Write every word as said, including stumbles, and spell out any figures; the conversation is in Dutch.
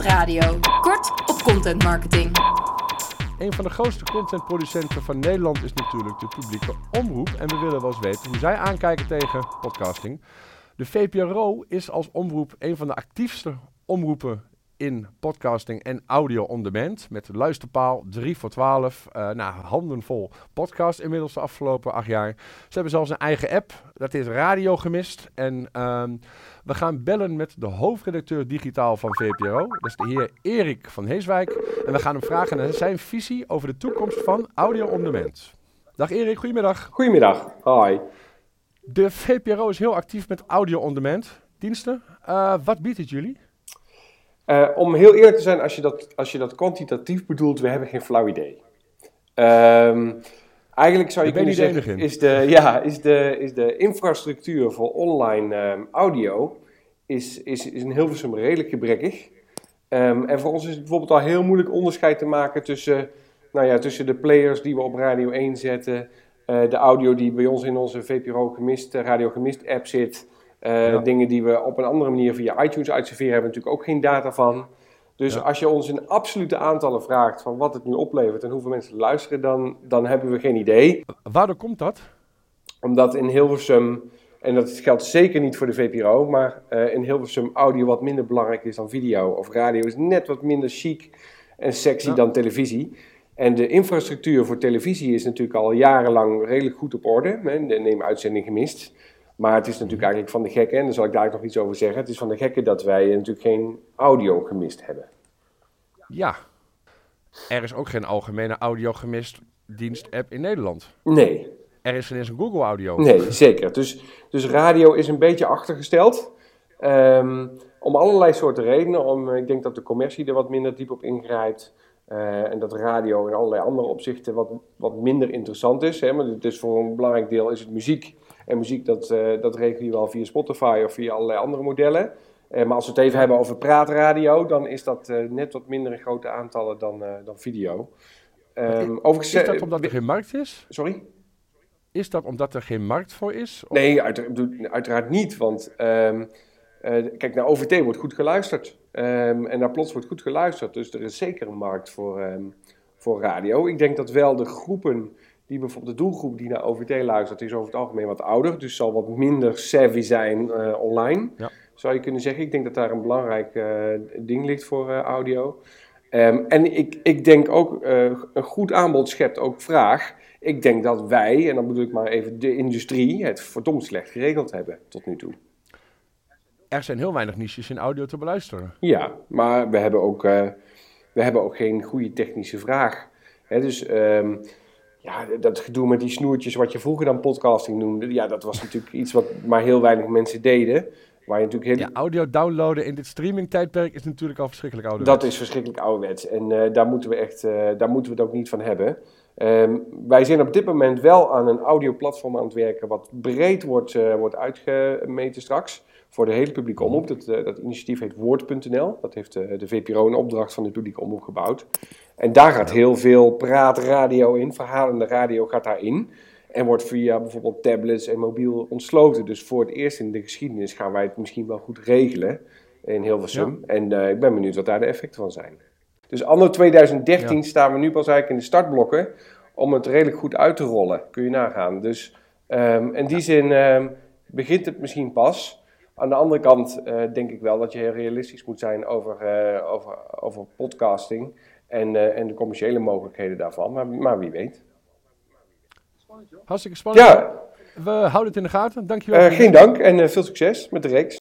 Radio. Kort op content marketing. Een van de grootste contentproducenten van Nederland is natuurlijk de publieke omroep. En we willen wel eens weten hoe zij aankijken tegen podcasting. De V P R O is als omroep een van de actiefste omroepen in podcasting en audio on demand. Met de luisterpaal drie voor twaalf. Uh, nou, handenvol podcast inmiddels de afgelopen acht jaar. Ze hebben zelfs een eigen app. Dat is Radio Gemist. En uh, we gaan bellen met de hoofdredacteur digitaal van V P R O. Dat is de heer Erik van Heeswijk. En we gaan hem vragen naar zijn visie over de toekomst van audio on demand. Dag Erik, goedemiddag. Goedemiddag, hoi. De V P R O is heel actief met audio on demand diensten. Uh, wat biedt het jullie? Uh, om heel eerlijk te zijn, als je, dat, als je dat kwantitatief bedoelt, we hebben geen flauw idee. Um, eigenlijk zou je kunnen zeggen, is de, ja, is, de, is de infrastructuur voor online um, audio is, is, is in Hilversum redelijk gebrekkig. Um, en voor ons is het bijvoorbeeld al heel moeilijk onderscheid te maken tussen, nou ja, tussen de players die we op Radio één zetten, uh, de audio die bij ons in onze V P R O Gemist, Radio Gemist app zit. Uh, ja. Dingen die we op een andere manier via iTunes uitserveren, hebben we natuurlijk ook geen data van. Dus ja. Als je ons in absolute aantallen vraagt van wat het nu oplevert en hoeveel mensen luisteren, dan, dan hebben we geen idee. Waardoor komt dat? Omdat in Hilversum, en dat geldt zeker niet voor de V P R O, maar uh, in Hilversum audio wat minder belangrijk is dan video. Of radio is net wat minder chic en sexy ja. dan televisie. En de infrastructuur voor televisie is natuurlijk al jarenlang redelijk goed op orde. Neem uitzending Gemist. Maar het is natuurlijk eigenlijk van de gekken, en daar zal ik daar nog iets over zeggen. Het is van de gekken dat wij natuurlijk geen audio gemist hebben. Ja, er is ook geen algemene audio gemist dienst-app in Nederland. Nee. Er is geen eens een Google Audio. Nee, zeker. Dus, dus radio is een beetje achtergesteld. Um, om allerlei soorten redenen. Om, ik denk dat de commercie er wat minder diep op ingrijpt. Uh, en dat radio in allerlei andere opzichten wat, wat minder interessant is. Hè? Maar dus voor een belangrijk deel is het muziek. En muziek, dat, uh, dat regel je wel via Spotify of via allerlei andere modellen. Uh, maar als we het even hebben over praatradio, dan is dat uh, net wat minder in grote aantallen dan, uh, dan video. Um, is dat omdat er geen markt is? Sorry? Is dat omdat er geen markt voor is? Of? Nee, uit, uiteraard niet. Want um, uh, kijk, naar O V T wordt goed geluisterd. Um, en naar Plots wordt goed geluisterd. Dus er is zeker een markt voor, um, voor radio. Ik denk dat wel de groepen... Die bijvoorbeeld de doelgroep die naar O V T luistert, is over het algemeen wat ouder. Dus zal wat minder savvy zijn uh, online, ja. zou je kunnen zeggen. Ik denk dat daar een belangrijk uh, ding ligt voor uh, audio. Um, en ik, ik denk ook, uh, een goed aanbod schept ook vraag. Ik denk dat wij, en dan bedoel ik maar even de industrie, het verdomd slecht geregeld hebben tot nu toe. Er zijn heel weinig niches in audio te beluisteren. Ja, maar we hebben ook, uh, we hebben ook geen goede technische vraag. Hè, dus... Um, Ja, dat gedoe met die snoertjes wat je vroeger dan podcasting noemde, ja, dat was natuurlijk iets wat maar heel weinig mensen deden. Waar je natuurlijk heel... Ja, audio downloaden in dit streamingtijdperk is natuurlijk al verschrikkelijk ouderwets. Dat is verschrikkelijk ouderwets en uh, daar moeten we echt, uh, daar moeten we het ook niet van hebben. Um, wij zijn op dit moment wel aan een audioplatform aan het werken wat breed wordt, uh, wordt uitgemeten straks. Voor de hele publieke omroep. Dat, uh, dat initiatief heet Woord punt n l. Dat heeft uh, de V P R O in opdracht van de publieke omroep gebouwd. En daar gaat heel veel praatradio in, verhalende radio gaat daarin. En wordt via bijvoorbeeld tablets en mobiel ontsloten. Dus voor het eerst in de geschiedenis gaan wij het misschien wel goed regelen in Hilversum. Ja. En uh, ik ben benieuwd wat daar de effecten van zijn. Dus anno twintig dertien ja. staan we nu pas eigenlijk in de startblokken om het redelijk goed uit te rollen. Kun je nagaan. Dus um, in die ja. zin um, begint het misschien pas. Aan de andere kant uh, denk ik wel dat je heel realistisch moet zijn over, uh, over, over podcasting en, uh, en de commerciële mogelijkheden daarvan. Maar, maar wie weet. Hartstikke spannend. Ja. We houden het in de gaten. Dankjewel. Uh, geen dank en uh, veel succes met de reeks.